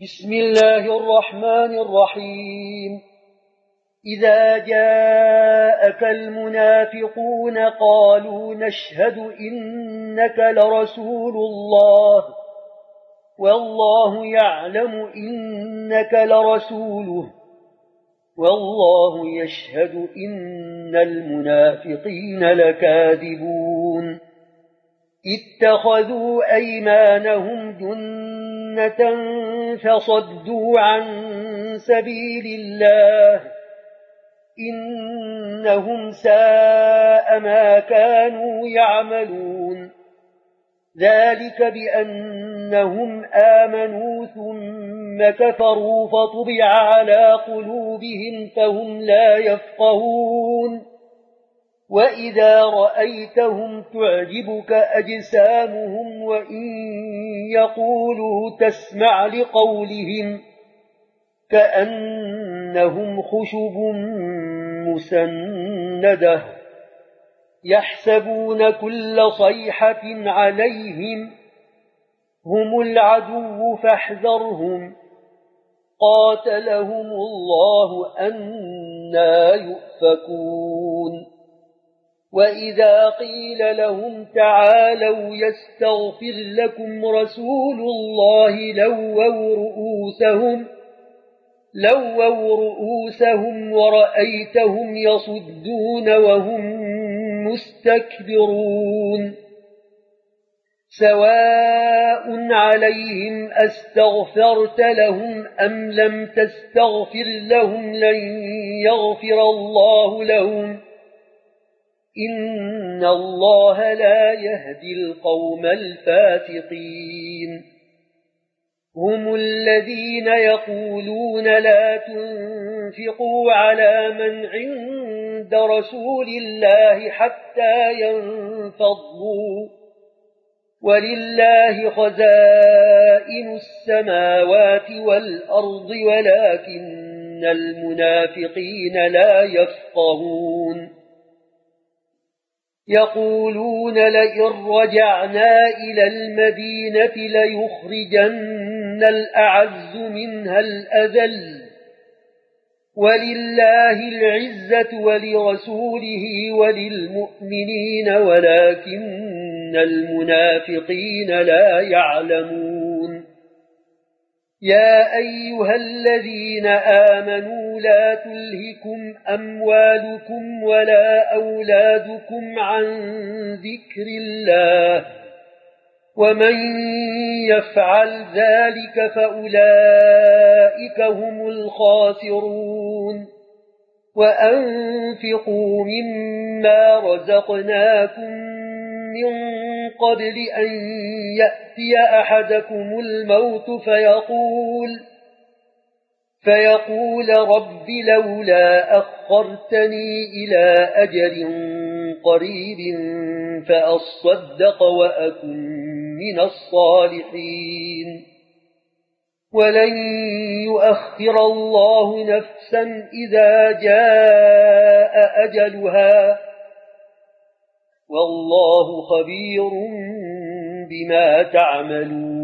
بسم الله الرحمن الرحيم. إذا جاءك المنافقون قالوا نشهد إنك لرسول الله والله يعلم إنك لرسوله والله يشهد إن المنافقين لكاذبون. اتخذوا أيمانهم جنة فصدوا عن سبيل الله إنهم ساء ما كانوا يعملون. ذلك بأنهم آمنوا ثم كفروا فطبع على قلوبهم فهم لا يفقهون. وإذا رأيتهم تعجبك أجسامهم وإن يقولوا تسمع لقولهم كأنهم خشب مسندة يحسبون كل صيحة عليهم هم العدو فاحذرهم قاتلهم الله أنى يؤفكون. وإذا قيل لهم تعالوا يستغفر لكم رسول الله لووا رؤوسهم ورأيتهم يصدون وهم مستكبرون. سواء عليهم أستغفرت لهم أم لم تستغفر لهم لن يغفر الله لهم إن الله لا يهدي القوم الفاسقين. هم الذين يقولون لا تنفقوا على من عند رسول الله حتى ينفضوا ولله خزائن السماوات والأرض ولكن المنافقين لا يفقهون. يقولون لئن رجعنا إلى المدينة ليخرجن الأعز منها الأذل ولله العزة ولرسوله وللمؤمنين ولكن المنافقين لا يعلمون. يا أيها الذين آمنوا لا تلهكم أموالكم ولا أولادكم عن ذكر الله ومن يفعل ذلك فأولئك هم الخاسرون. وأنفقوا مما رزقناكم من قبل أن يأتي أحدكم الموت فيقول رب لولا أخرتني إلى أجل قريب فأصدق وأكن من الصالحين. ولن يؤخر الله نفسا إذا جاء أجلها والله خبير بما تعملون.